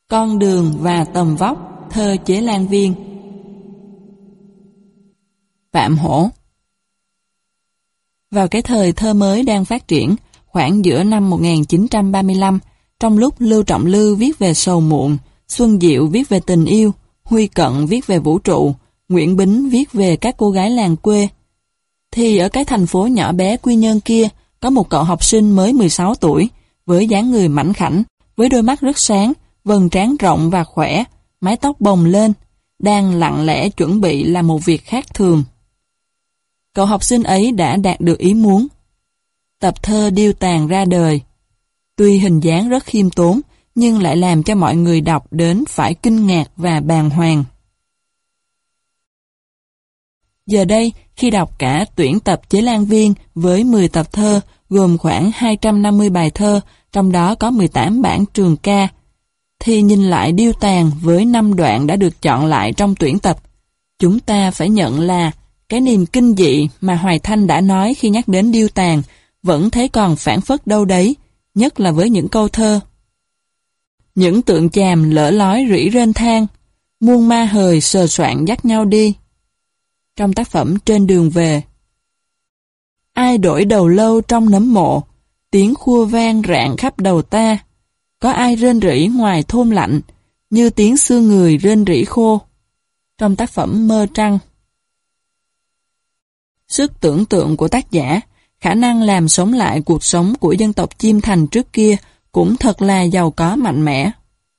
Con đường và tầm vóc, thơ Chế Lan Viên. Phạm Hổ. Vào cái thời thơ mới đang phát triển, khoảng giữa năm 1935, trong lúc Lưu Trọng Lư viết về sầu muộn, Xuân Diệu viết về tình yêu, Huy Cận viết về vũ trụ, Nguyễn Bính viết về các cô gái làng quê, thì ở cái thành phố nhỏ bé Quy Nhơn kia, có một cậu học sinh mới 16 tuổi, với dáng người mảnh khảnh, với đôi mắt rất sáng, vầng trán rộng và khỏe, mái tóc bồng lên, đang lặng lẽ chuẩn bị làm một việc khác thường. Cậu học sinh ấy đã đạt được ý muốn. Tập thơ Điêu Tàn ra đời. Tuy hình dáng rất khiêm tốn, nhưng lại làm cho mọi người đọc đến phải kinh ngạc và bàng hoàng. Giờ đây, khi đọc cả tuyển tập Chế Lan Viên với 10 tập thơ, gồm khoảng 250 bài thơ, trong đó có 18 bản trường ca, thì nhìn lại Điêu Tàn với 5 đoạn đã được chọn lại trong tuyển tập, chúng ta phải nhận là cái niềm kinh dị mà Hoài Thanh đã nói khi nhắc đến Điêu Tàn vẫn thấy còn phảng phất đâu đấy, nhất là với những câu thơ. Những tượng chàm lỡ lói rỉ rên than, muôn ma hời sờ soạn dắt nhau đi. Trong tác phẩm Trên Đường Về. Ai đổi đầu lâu trong nấm mộ, tiếng khua vang rạng khắp đầu ta. Có ai rên rỉ ngoài thôn lạnh, như tiếng xương người rên rỉ khô. Trong tác phẩm Mơ Trăng. Sức tưởng tượng của tác giả, khả năng làm sống lại cuộc sống của dân tộc Chiêm Thành trước kia cũng thật là giàu có mạnh mẽ.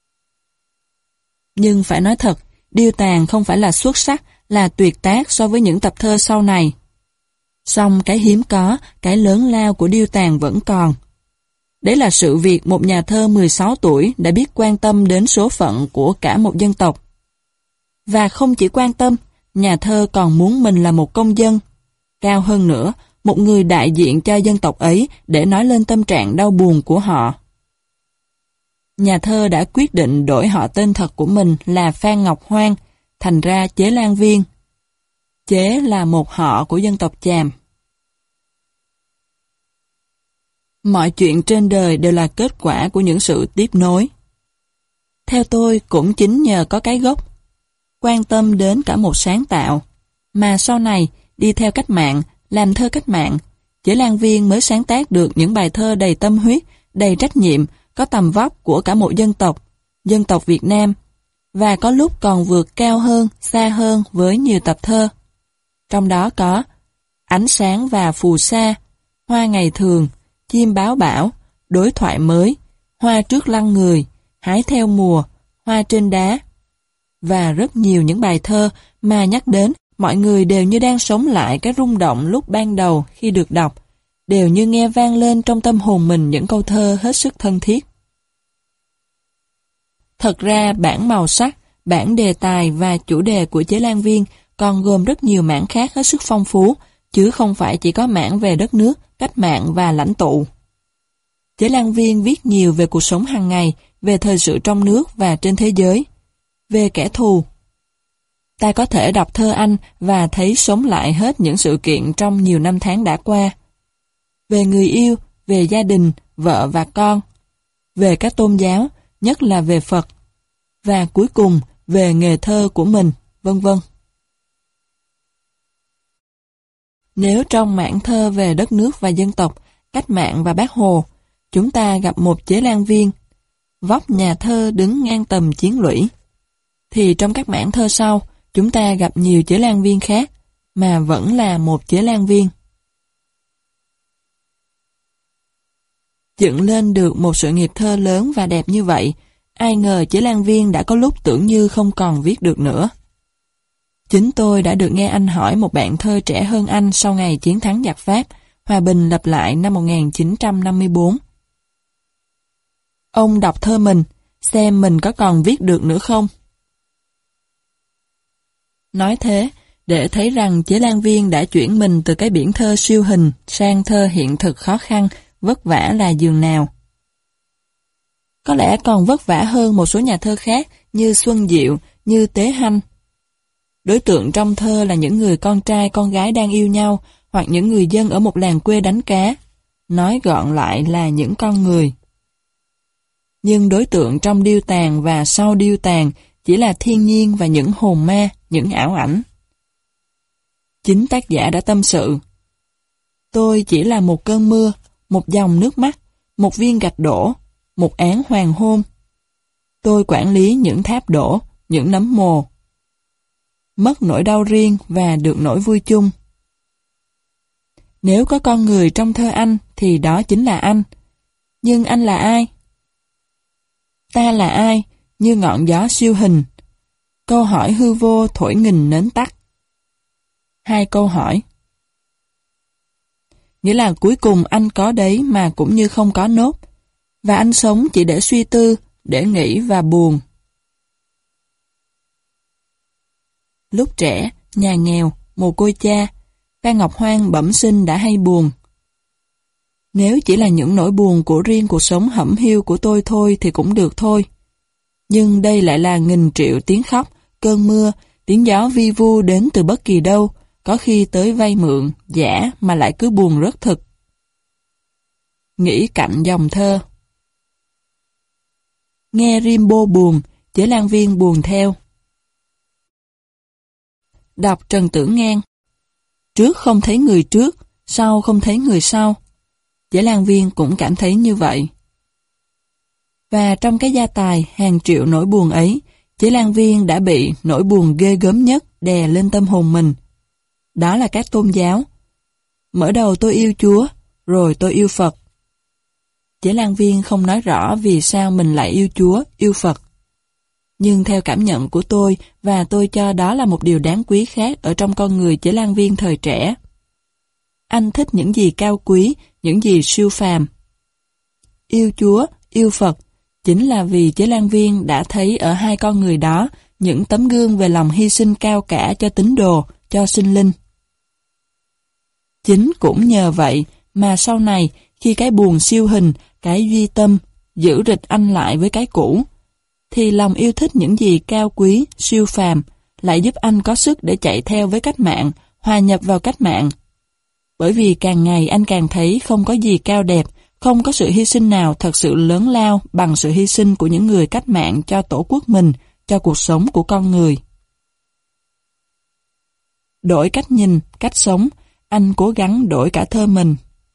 Nhưng phải nói thật, Điêu Tàn không phải là xuất sắc, là tuyệt tác so với những tập thơ sau này. Song cái hiếm có, cái lớn lao của Điêu Tàn vẫn còn. Đấy là sự việc một nhà thơ 16 tuổi đã biết quan tâm đến số phận của cả một dân tộc. Và không chỉ quan tâm, nhà thơ còn muốn mình là một công dân. Cao hơn nữa, một người đại diện cho dân tộc ấy để nói lên tâm trạng đau buồn của họ. Nhà thơ đã quyết định đổi họ tên thật của mình là Phan Ngọc Hoan, thành ra Chế Lan Viên. Chế là một họ của dân tộc Chàm. Mọi chuyện trên đời đều là kết quả của những sự tiếp nối. Theo tôi, cũng chính nhờ có cái gốc, quan tâm đến cả một sáng tạo, mà sau này, đi theo cách mạng, làm thơ cách mạng, Chế Lan Viên mới sáng tác được những bài thơ đầy tâm huyết, đầy trách nhiệm, có tầm vóc của cả một dân tộc Việt Nam, và có lúc còn vượt cao hơn, xa hơn với nhiều tập thơ. Trong đó có Ánh Sáng và Phù Sa, Hoa Ngày Thường, Chim Báo Bão, Đối Thoại Mới, Hoa Trước Lăng Người, Hái Theo Mùa, Hoa Trên Đá, và rất nhiều những bài thơ mà nhắc đến mọi người đều như đang sống lại cái rung động lúc ban đầu khi được đọc, đều như nghe vang lên trong tâm hồn mình những câu thơ hết sức thân thiết. Thật ra bản màu sắc, bản đề tài và chủ đề của Chế Lan Viên còn gồm rất nhiều mảng khác hết sức phong phú, chứ không phải chỉ có mảng về đất nước, cách mạng và lãnh tụ. Chế Lan Viên viết nhiều về cuộc sống hàng ngày, về thời sự trong nước và trên thế giới, về kẻ thù. Ta có thể đọc thơ anh và thấy sống lại hết những sự kiện trong nhiều năm tháng đã qua. Về người yêu, về gia đình, vợ và con, về các tôn giáo, nhất là về Phật, và cuối cùng về nghề thơ của mình, vân vân. Nếu trong mảng thơ về đất nước và dân tộc, cách mạng và Bác Hồ, chúng ta gặp một Chế Lan Viên, vóc nhà thơ đứng ngang tầm chiến lũy, thì trong các mảng thơ sau, chúng ta gặp nhiều Chế Lan Viên khác, mà vẫn là một Chế Lan Viên. Dựng lên được một sự nghiệp thơ lớn và đẹp như vậy, ai ngờ Chế Lan Viên đã có lúc tưởng như không còn viết được nữa. Chính tôi đã được nghe anh hỏi một bạn thơ trẻ hơn anh sau ngày chiến thắng giặc Pháp, hòa bình lập lại năm 1954. Ông đọc thơ mình, xem mình có còn viết được nữa không? Nói thế, để thấy rằng Chế Lan Viên đã chuyển mình từ cái biển thơ siêu hình sang thơ hiện thực khó khăn, vất vả là giường nào. Có lẽ còn vất vả hơn một số nhà thơ khác như Xuân Diệu, như Tế Hanh. Đối tượng trong thơ là những người con trai con gái đang yêu nhau, hoặc những người dân ở một làng quê đánh cá. Nói gọn lại là những con người. Nhưng đối tượng trong điêu tàn và sau điêu tàn chỉ là thiên nhiên và những hồn ma, những ảo ảnh. Chính tác giả đã tâm sự. Tôi chỉ là một cơn mưa, một dòng nước mắt, một viên gạch đổ, một án hoàng hôn. Tôi quản lý những tháp đổ, những nấm mồ. Mất nỗi đau riêng và được nỗi vui chung. Nếu có con người trong thơ anh thì đó chính là anh. Nhưng anh là ai? Ta là ai? Như ngọn gió siêu hình. Câu hỏi hư vô thổi nghìn nến tắt. Hai câu hỏi. Nghĩa là cuối cùng anh có đấy mà cũng như không có nốt. Và anh sống chỉ để suy tư, để nghĩ và buồn. Lúc trẻ, nhà nghèo, mồ côi cha, Phan Ngọc Hoang bẩm sinh đã hay buồn. Nếu chỉ là những nỗi buồn của riêng cuộc sống hẩm hiu của tôi thôi thì cũng được thôi. Nhưng đây lại là nghìn triệu tiếng khóc, cơn mưa, tiếng gió vi vu đến từ bất kỳ đâu, có khi tới vay mượn, giả mà lại cứ buồn rất thực. Nghĩ cạnh dòng thơ. Nghe Rimbaud buồn, Chế Lan Viên buồn theo. Đọc Trần Tử Ngang. Trước không thấy người trước, sau không thấy người sau. Chế Lan Viên cũng cảm thấy như vậy. Và trong cái gia tài hàng triệu nỗi buồn ấy, Chế Lan Viên đã bị nỗi buồn ghê gớm nhất đè lên tâm hồn mình. Đó là các tôn giáo. Mở đầu tôi yêu Chúa, rồi tôi yêu Phật. Chế Lan Viên không nói rõ vì sao mình lại yêu Chúa, yêu Phật. Nhưng theo cảm nhận của tôi, và tôi cho đó là một điều đáng quý khác ở trong con người Chế Lan Viên thời trẻ. Anh thích những gì cao quý, những gì siêu phàm. Yêu Chúa, yêu Phật, chính là vì Chế Lan Viên đã thấy ở hai con người đó những tấm gương về lòng hy sinh cao cả cho tín đồ, cho sinh linh. Chính cũng nhờ vậy mà sau này, khi cái buồn siêu hình, cái duy tâm, giữ rịch anh lại với cái cũ, thì lòng yêu thích những gì cao quý, siêu phàm, lại giúp anh có sức để chạy theo với cách mạng, hòa nhập vào cách mạng. Bởi vì càng ngày anh càng thấy không có gì cao đẹp, không có sự hy sinh nào thật sự lớn lao bằng sự hy sinh của những người cách mạng cho tổ quốc mình, cho cuộc sống của con người. Đổi cách nhìn, cách sống, anh cố gắng đổi cả thơ mình.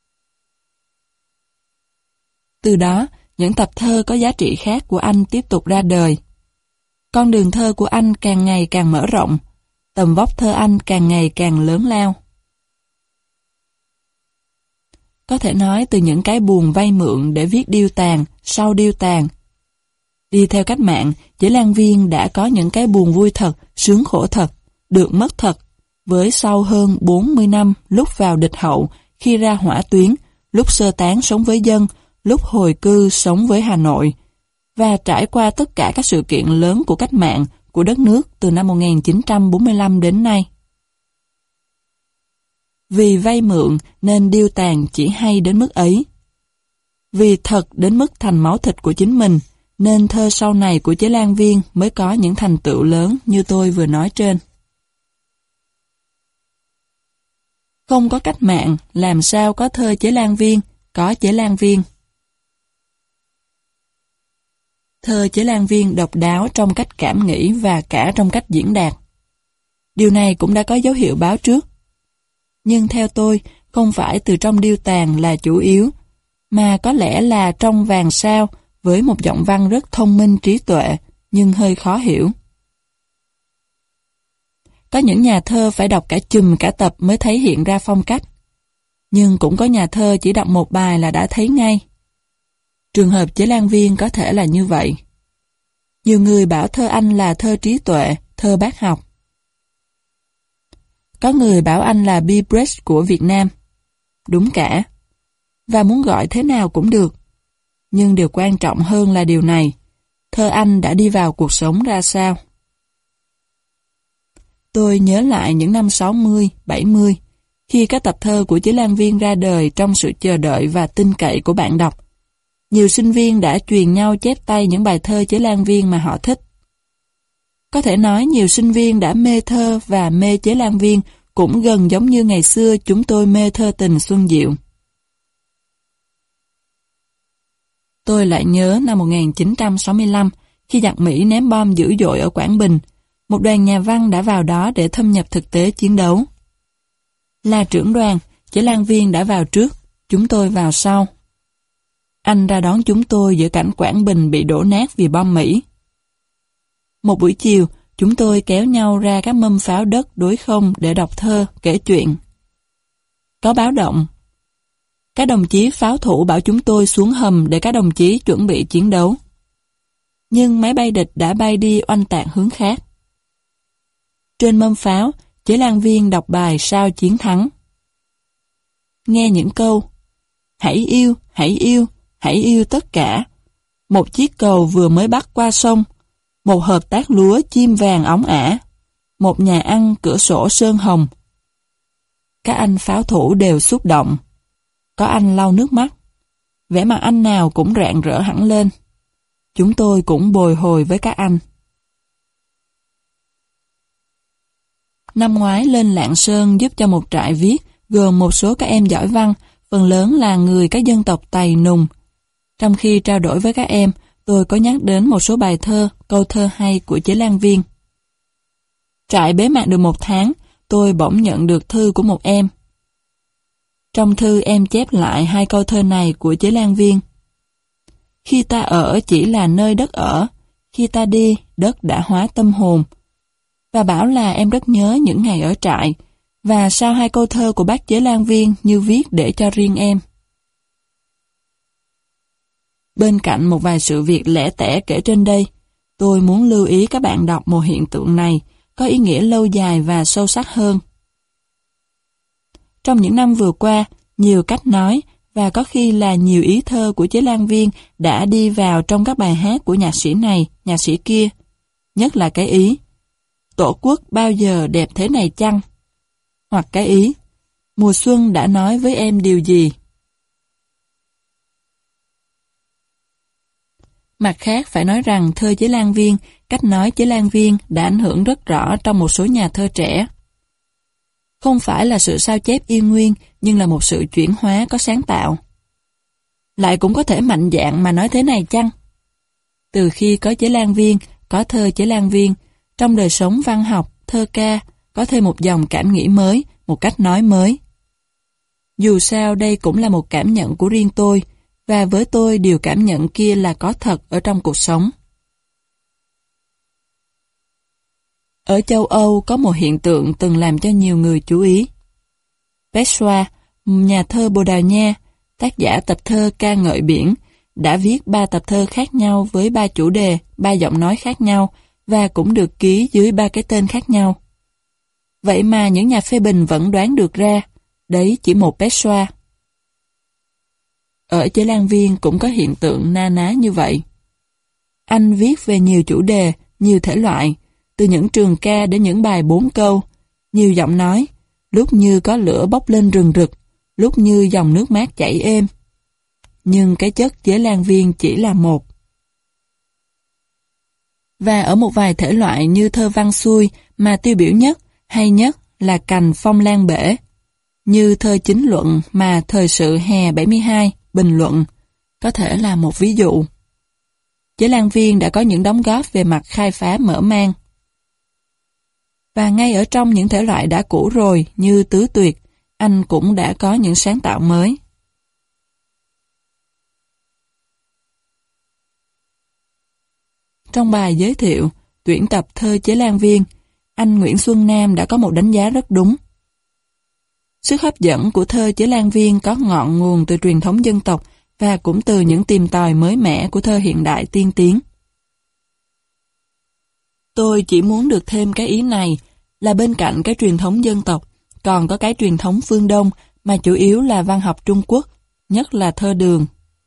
Từ đó, những tập thơ có giá trị khác của anh tiếp tục ra đời. Con đường thơ của anh càng ngày càng mở rộng, tầm vóc thơ anh càng ngày càng lớn lao. Có thể nói từ những cái buồn vay mượn để viết điêu tàn, sau điêu tàn. Đi theo cách mạng, Chế Lan Viên đã có những cái buồn vui thật, sướng khổ thật, được mất thật, với sau hơn 40 năm lúc vào địch hậu, khi ra hỏa tuyến, lúc sơ tán sống với dân, lúc hồi cư sống với Hà Nội, và trải qua tất cả các sự kiện lớn của cách mạng, của đất nước từ năm 1945 đến nay. Vì vay mượn nên điêu tàn chỉ hay đến mức ấy. Vì thật đến mức thành máu thịt của chính mình, nên thơ sau này của Chế Lan Viên mới có những thành tựu lớn như tôi vừa nói trên. Không có cách mạng, làm sao có thơ Chế Lan Viên, có Chế Lan Viên. Thơ Chế Lan Viên độc đáo trong cách cảm nghĩ và cả trong cách diễn đạt. Điều này cũng đã có dấu hiệu báo trước. Nhưng theo tôi, không phải từ trong điêu tàn là chủ yếu, mà có lẽ là trong vàng sao với một giọng văn rất thông minh trí tuệ, nhưng hơi khó hiểu. Có những nhà thơ phải đọc cả chùm cả tập mới thấy hiện ra phong cách. Nhưng cũng có nhà thơ chỉ đọc một bài là đã thấy ngay. Trường hợp Chế Lan Viên có thể là như vậy. Nhiều người bảo thơ anh là thơ trí tuệ, thơ bác học. Có người bảo anh là Bibres của Việt Nam. Đúng cả. Và muốn gọi thế nào cũng được. Nhưng điều quan trọng hơn là điều này. Thơ anh đã đi vào cuộc sống ra sao? Tôi nhớ lại những năm 60, 70, khi các tập thơ của Chế Lan Viên ra đời trong sự chờ đợi và tin cậy của bạn đọc. Nhiều sinh viên đã truyền nhau chép tay những bài thơ Chế Lan Viên mà họ thích. Có thể nói nhiều sinh viên đã mê thơ và mê Chế Lan Viên cũng gần giống như ngày xưa chúng tôi mê thơ tình Xuân Diệu. Tôi lại nhớ năm 1965, khi giặc Mỹ ném bom dữ dội ở Quảng Bình, một đoàn nhà văn đã vào đó để thâm nhập thực tế chiến đấu. Là trưởng đoàn, Chế Lan Viên đã vào trước, chúng tôi vào sau. Anh ra đón chúng tôi giữa cảnh Quảng Bình bị đổ nát vì bom Mỹ. Một buổi chiều, chúng tôi kéo nhau ra các mâm pháo đất đối không để đọc thơ, kể chuyện. Có báo động. Các đồng chí pháo thủ bảo chúng tôi xuống hầm để các đồng chí chuẩn bị chiến đấu. Nhưng máy bay địch đã bay đi oanh tạc hướng khác. Trên mâm pháo, Chế Lan Viên đọc bài Sao chiến thắng. Nghe những câu: hãy yêu, hãy yêu, hãy yêu tất cả. Một chiếc cầu vừa mới bắt qua sông, một hợp tác lúa chim vàng óng ả, một nhà ăn cửa sổ sơn hồng. Các anh pháo thủ đều xúc động. Có anh lau nước mắt. Vẻ mặt anh nào cũng rạng rỡ hẳn lên. Chúng tôi cũng bồi hồi với các anh. Năm ngoái lên Lạng Sơn giúp cho một trại viết gồm một số các em giỏi văn, phần lớn là người các dân tộc Tày Nùng. Trong khi trao đổi với các em, tôi có nhắc đến một số bài thơ, câu thơ hay của Chế Lan Viên. Trại bế mạc được 1 tháng, tôi bỗng nhận được thư của một em. Trong thư em chép lại 2 câu thơ này của Chế Lan Viên. Khi ta ở chỉ là nơi đất ở, khi ta đi, đất đã hóa tâm hồn. Và bảo là em rất nhớ những ngày ở trại, và sao 2 câu thơ của bác Chế Lan Viên như viết để cho riêng em. Bên cạnh một vài sự việc lẻ tẻ kể trên đây, tôi muốn lưu ý các bạn đọc một hiện tượng này có ý nghĩa lâu dài và sâu sắc hơn. Trong những năm vừa qua, nhiều cách nói và có khi là nhiều ý thơ của Chế Lan Viên đã đi vào trong các bài hát của nhạc sĩ này, nhạc sĩ kia. Nhất là cái ý Tổ quốc bao giờ đẹp thế này chăng? Hoặc cái ý Mùa xuân đã nói với em điều gì? Mặt khác phải nói rằng thơ Chế Lan Viên, cách nói Chế Lan Viên đã ảnh hưởng rất rõ trong một số nhà thơ trẻ. Không phải là sự sao chép y nguyên, nhưng là một sự chuyển hóa có sáng tạo. Lại cũng có thể mạnh dạn mà nói thế này chăng? Từ khi có Chế Lan Viên, có thơ Chế Lan Viên, trong đời sống văn học, thơ ca, có thêm một dòng cảm nghĩ mới, một cách nói mới. Dù sao đây cũng là một cảm nhận của riêng tôi, và với tôi điều cảm nhận kia là có thật ở trong cuộc sống. Ở châu Âu có một hiện tượng từng làm cho nhiều người chú ý. Pessoa, nhà thơ Bồ Đào Nha, tác giả tập thơ Ca ngợi biển, đã viết 3 tập thơ khác nhau với 3 chủ đề, 3 giọng nói khác nhau và cũng được ký dưới 3 cái tên khác nhau. Vậy mà những nhà phê bình vẫn đoán được ra, đấy chỉ một Pessoa. Ở Chế Lan Viên cũng có hiện tượng na ná như vậy. Anh viết về nhiều chủ đề, nhiều thể loại, từ những trường ca đến những bài 4 câu, nhiều giọng nói, lúc như có lửa bốc lên rừng rực, lúc như dòng nước mát chảy êm. Nhưng cái chất Chế Lan Viên chỉ là một. Và ở một vài thể loại như thơ văn xuôi mà tiêu biểu nhất, hay nhất là Cành Phong Lan Bể, như thơ chính luận mà Thời sự hè 72, bình luận, có thể là một ví dụ. Chế Lan Viên đã có những đóng góp về mặt khai phá mở mang. Và ngay ở trong những thể loại đã cũ rồi như Tứ Tuyệt, anh cũng đã có những sáng tạo mới. Trong bài giới thiệu, tuyển tập thơ Chế Lan Viên, anh Nguyễn Xuân Nam đã có một đánh giá rất đúng. Sức hấp dẫn của thơ Chế Lan Viên có ngọn nguồn từ truyền thống dân tộc và cũng từ những tìm tòi mới mẻ của thơ hiện đại tiên tiến. Tôi chỉ muốn được thêm cái ý này là bên cạnh cái truyền thống dân tộc, còn có cái truyền thống phương Đông mà chủ yếu là văn học Trung Quốc, nhất là thơ đường.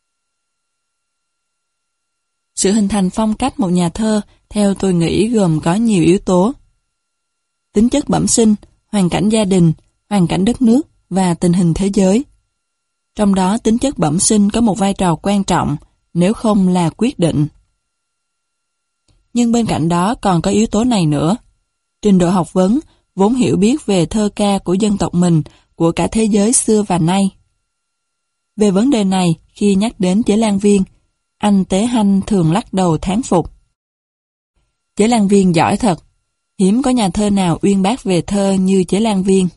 Sự hình thành phong cách một nhà thơ, theo tôi nghĩ gồm có nhiều yếu tố. Tính chất bẩm sinh, hoàn cảnh gia đình, hoàn cảnh đất nước và tình hình thế giới. Trong đó tính chất bẩm sinh có một vai trò quan trọng, nếu không là quyết định. Nhưng bên cạnh đó còn có yếu tố này nữa. Trình độ học vấn, vốn hiểu biết về thơ ca của dân tộc mình, của cả thế giới xưa và nay. Về vấn đề này, khi nhắc đến Chế Lan Viên, Anh Tế Hanh thường lắc đầu thán phục. Chế Lan Viên giỏi thật, hiếm có nhà thơ nào uyên bác về thơ như Chế Lan Viên.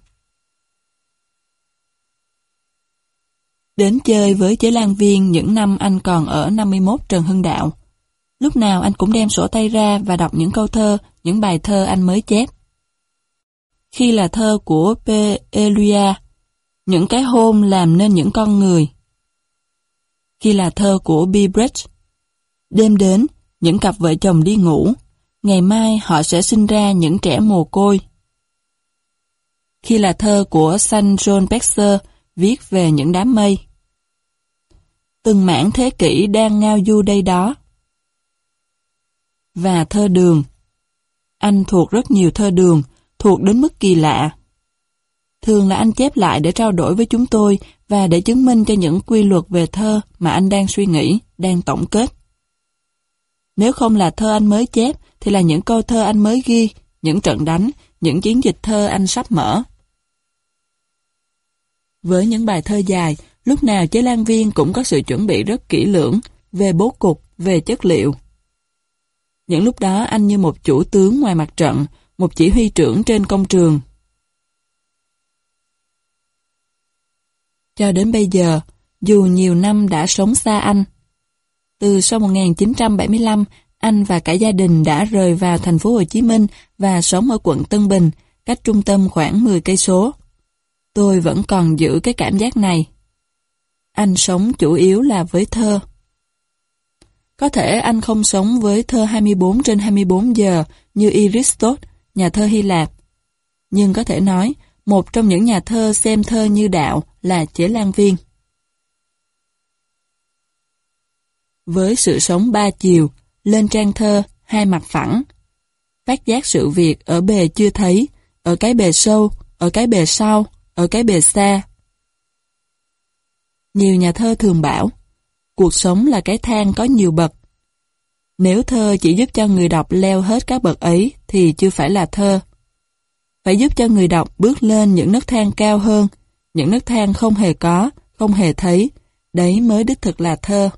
Đến chơi với Chế Lan Viên những năm anh còn ở 51 Trần Hưng Đạo. Lúc nào anh cũng đem sổ tay ra và đọc những câu thơ, những bài thơ anh mới chép. Khi là thơ của P. Eluia, những cái hôn làm nên những con người. Khi là thơ của B. Brecht, đêm đến, những cặp vợ chồng đi ngủ, ngày mai họ sẽ sinh ra những trẻ mồ côi. Khi là thơ của Saint John Baxter, viết về những đám mây. Từng mảng thế kỷ đang ngao du đây đó. Và thơ Đường. Anh thuộc rất nhiều thơ Đường, thuộc đến mức kỳ lạ. Thường là anh chép lại để trao đổi với chúng tôi và để chứng minh cho những quy luật về thơ mà anh đang suy nghĩ, đang tổng kết. Nếu không là thơ anh mới chép, thì là những câu thơ anh mới ghi, những trận đánh, những chiến dịch thơ anh sắp mở. Với những bài thơ dài, lúc nào Chế Lan Viên cũng có sự chuẩn bị rất kỹ lưỡng về bố cục, về chất liệu. Những lúc đó anh như một chủ tướng ngoài mặt trận, một chỉ huy trưởng trên công trường. Cho đến bây giờ, dù nhiều năm đã sống xa anh, từ sau 1975, anh và cả gia đình đã rời vào thành phố Hồ Chí Minh và sống ở quận Tân Bình, cách trung tâm khoảng 10 cây số. Tôi vẫn còn giữ cái cảm giác này. Anh sống chủ yếu là với thơ. Có thể anh không sống với thơ 24/24 giờ như Aristot, nhà thơ Hy Lạp. Nhưng có thể nói, một trong những nhà thơ xem thơ như đạo là Chế Lan Viên. Với sự sống ba chiều, lên trang thơ, hai mặt phẳng. Phát giác sự việc ở bề chưa thấy, ở cái bề sâu, ở cái bề sau, ở cái bề xa. Nhiều nhà thơ thường bảo, cuộc sống là cái thang có nhiều bậc. Nếu thơ chỉ giúp cho người đọc leo hết các bậc ấy thì chưa phải là thơ. Phải giúp cho người đọc bước lên những nấc thang cao hơn, những nấc thang không hề có, không hề thấy, đấy mới đích thực là thơ.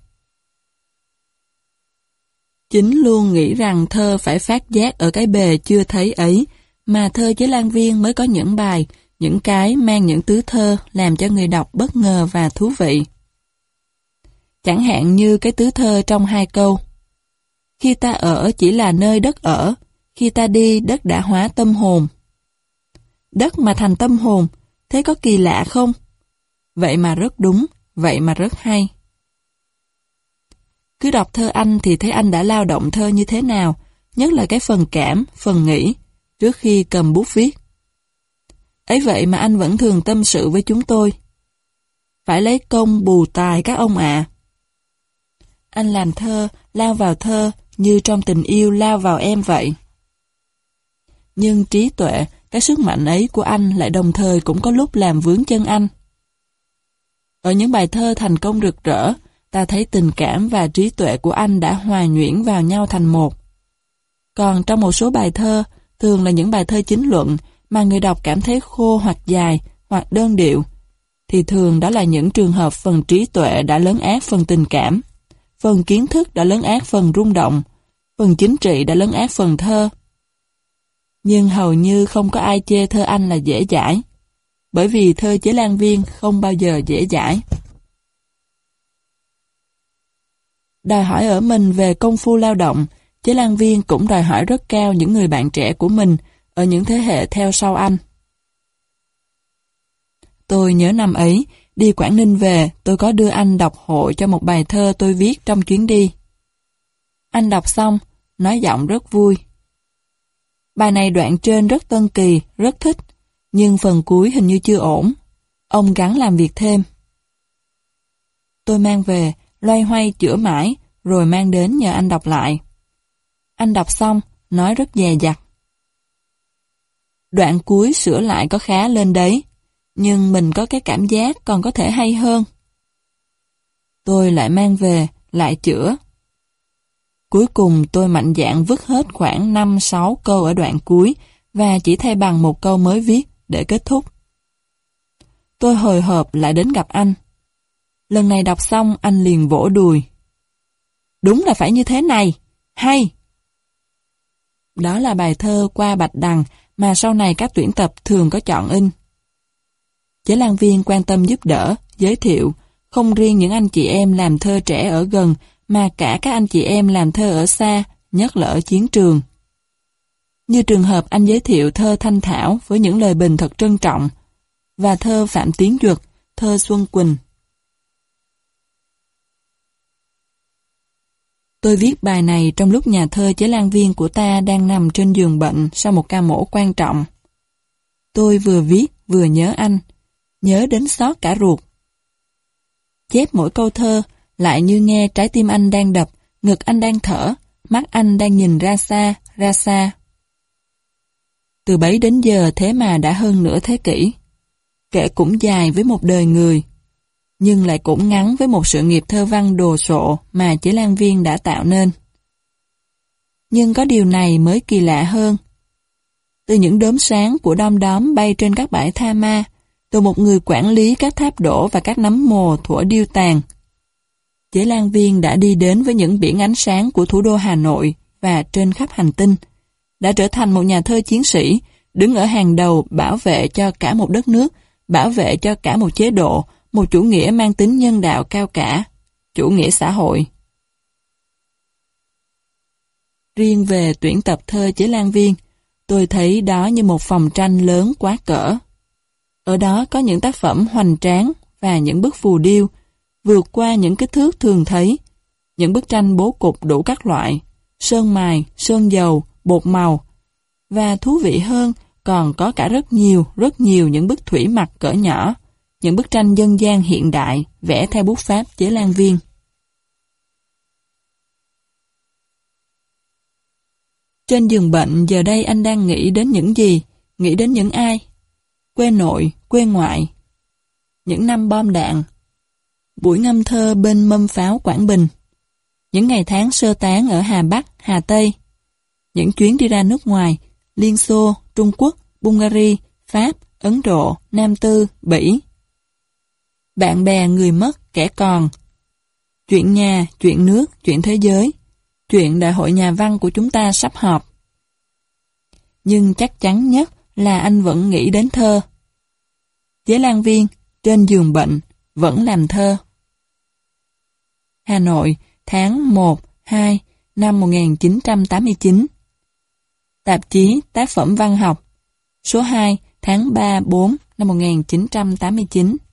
Chính luôn nghĩ rằng thơ phải phát giác ở cái bề chưa thấy ấy, mà thơ Chế Lan Viên mới có những bài, những cái mang những tứ thơ làm cho người đọc bất ngờ và thú vị. Chẳng hạn như cái tứ thơ trong hai câu. Khi ta ở chỉ là nơi đất ở, khi ta đi đất đã hóa tâm hồn. Đất mà thành tâm hồn, thế có kỳ lạ không? Vậy mà rất đúng, vậy mà rất hay. Cứ đọc thơ anh thì thấy anh đã lao động thơ như thế nào, nhất là cái phần cảm, phần nghĩ, trước khi cầm bút viết. Ấy vậy mà anh vẫn thường tâm sự với chúng tôi. Phải lấy công bù tài các ông ạ. Anh làm thơ, lao vào thơ, như trong tình yêu lao vào em vậy. Nhưng trí tuệ, cái sức mạnh ấy của anh lại đồng thời cũng có lúc làm vướng chân anh. Ở những bài thơ thành công rực rỡ, ta thấy tình cảm và trí tuệ của anh đã hòa nhuyễn vào nhau thành một. Còn trong một số bài thơ, thường là những bài thơ chính luận mà người đọc cảm thấy khô hoặc dài, hoặc đơn điệu, thì thường đó là những trường hợp phần trí tuệ đã lấn át phần tình cảm, phần kiến thức đã lấn át phần rung động, phần chính trị đã lấn át phần thơ. Nhưng hầu như không có ai chê thơ anh là dễ dãi, bởi vì thơ Chế Lan Viên không bao giờ dễ dãi. Đòi hỏi ở mình về công phu lao động, Chế Lan Viên cũng đòi hỏi rất cao những người bạn trẻ của mình ở những thế hệ theo sau anh. Tôi nhớ năm ấy, đi Quảng Ninh về, tôi có đưa anh đọc hộ cho một bài thơ tôi viết trong chuyến đi. Anh đọc xong, nói giọng rất vui. Bài này đoạn trên rất tân kỳ, rất thích, nhưng phần cuối hình như chưa ổn. Ông gắng làm việc thêm. Tôi mang về, loay hoay chữa mãi, rồi mang đến nhờ anh đọc lại. Anh đọc xong, nói rất dè dặt. Đoạn cuối sửa lại có khá lên đấy, nhưng mình có cái cảm giác còn có thể hay hơn. Tôi lại mang về, lại chữa. Cuối cùng tôi mạnh dạn vứt hết khoảng 5-6 câu ở đoạn cuối và chỉ thay bằng một câu mới viết để kết thúc. Tôi hồi hộp lại đến gặp anh. Lần này đọc xong anh liền vỗ đùi. Đúng là phải như thế này. Hay! Đó là bài thơ Qua Bạch Đằng mà sau này các tuyển tập thường có chọn in. Chế Lan Viên quan tâm giúp đỡ, giới thiệu, không riêng những anh chị em làm thơ trẻ ở gần, mà cả các anh chị em làm thơ ở xa, nhất là ở chiến trường. Như trường hợp anh giới thiệu thơ Thanh Thảo với những lời bình thật trân trọng, và thơ Phạm Tiến Duật, thơ Xuân Quỳnh. Tôi viết bài này trong lúc nhà thơ Chế Lan Viên của ta đang nằm trên giường bệnh sau một ca mổ quan trọng. Tôi vừa viết vừa nhớ anh, nhớ đến xót cả ruột. Chép mỗi câu thơ lại như nghe trái tim anh đang đập, ngực anh đang thở, mắt anh đang nhìn ra xa, ra xa. Từ bấy đến giờ thế mà đã hơn nửa thế kỷ. Kể cũng dài với một đời người, nhưng lại cũng ngắn với một sự nghiệp thơ văn đồ sộ mà Chế Lan Viên đã tạo nên. Nhưng có điều này mới kỳ lạ hơn. Từ những đốm sáng của đom đóm bay trên các bãi tha ma, từ một người quản lý các tháp đổ và các nấm mồ thuở điêu tàn, Chế Lan Viên đã đi đến với những biển ánh sáng của thủ đô Hà Nội và trên khắp hành tinh, đã trở thành một nhà thơ chiến sĩ, đứng ở hàng đầu bảo vệ cho cả một đất nước, bảo vệ cho cả một chế độ, một chủ nghĩa mang tính nhân đạo cao cả, chủ nghĩa xã hội. Riêng về tuyển tập thơ Chế Lan Viên, tôi thấy đó như một phòng tranh lớn quá cỡ. Ở đó có những tác phẩm hoành tráng và những bức phù điêu, vượt qua những kích thước thường thấy, những bức tranh bố cục đủ các loại, sơn mài, sơn dầu, bột màu, và thú vị hơn còn có cả rất nhiều những bức thủy mặc cỡ nhỏ, những bức tranh dân gian hiện đại vẽ theo bút pháp Chế Lan Viên. Trên giường bệnh giờ đây anh đang nghĩ đến những gì, nghĩ đến những ai? Quê nội, quê ngoại, những năm bom đạn, buổi ngâm thơ bên mâm pháo Quảng Bình, những ngày tháng sơ tán ở Hà Bắc, Hà Tây, những chuyến đi ra nước ngoài, Liên Xô, Trung Quốc, Bulgaria, Pháp, Ấn Độ, Nam Tư, Bỉ. Bạn bè người mất, kẻ còn. Chuyện nhà, chuyện nước, chuyện thế giới, chuyện đại hội nhà văn của chúng ta sắp họp. Nhưng chắc chắn nhất là anh vẫn nghĩ đến thơ. Chế Lan Viên, trên giường bệnh, vẫn làm thơ. Hà Nội, tháng 1, 2, năm 1989. Tạp chí Tác phẩm Văn học, số 2, tháng 3, 4, năm 1989.